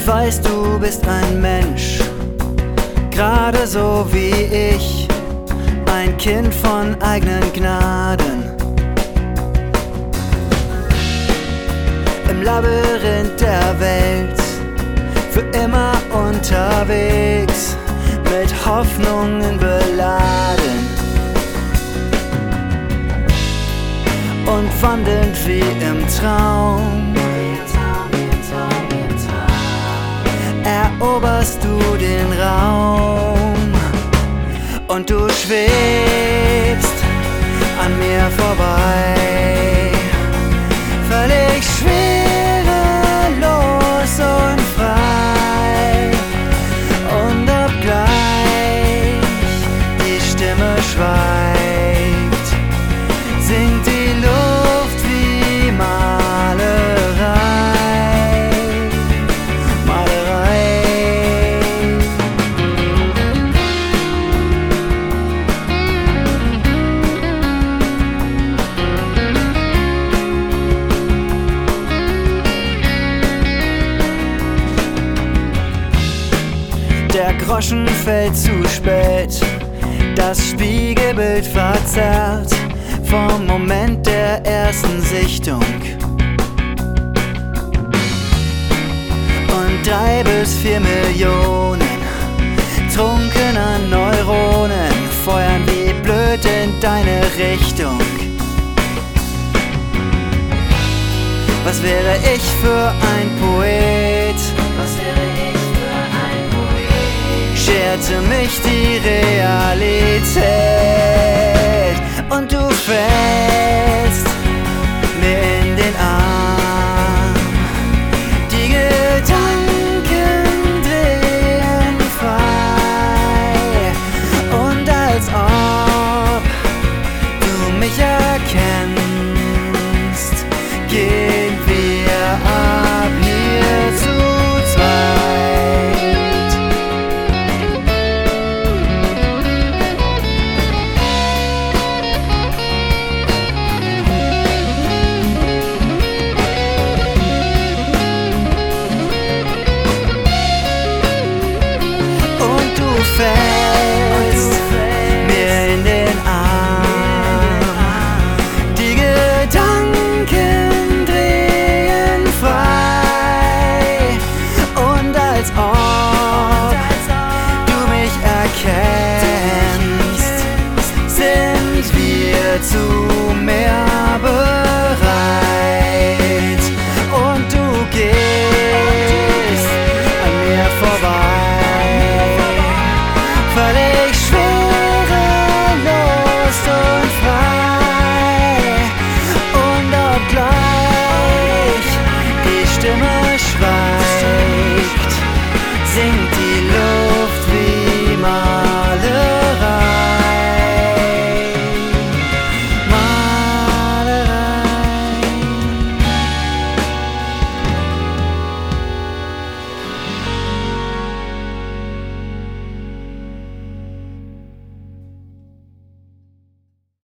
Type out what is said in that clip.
weiß, du bist ein Mensch, gerade so wie ich, ein Kind von eigenen Gnaden. Im Labyrinth der Welt, für immer unterwegs, mit Hoffnungen beladen und wandelnd wie im Traum. Eroberst du den Raum und du schwebst an mir vorbei, völlig schwerelos und frei. Und obgleich die Stimme schweigt, singt die Luft wie Malerei, Malerei. Der Groschen fällt zu spät, das Spiegelbild verzerrt vom Moment der ersten Sichtung. Und 3 bis 4 Millionen trunkener Neuronen feuern wie blöd in deine Richtung. Was wäre ich für ein Poet? Was wäre ich für ein Poet? Scherte mich die Realität und du fällst mir in den Arm. Die Gedanken drehen frei und als ob du mich erkennst, gehen wir ab hier zu zweit. Und du fällst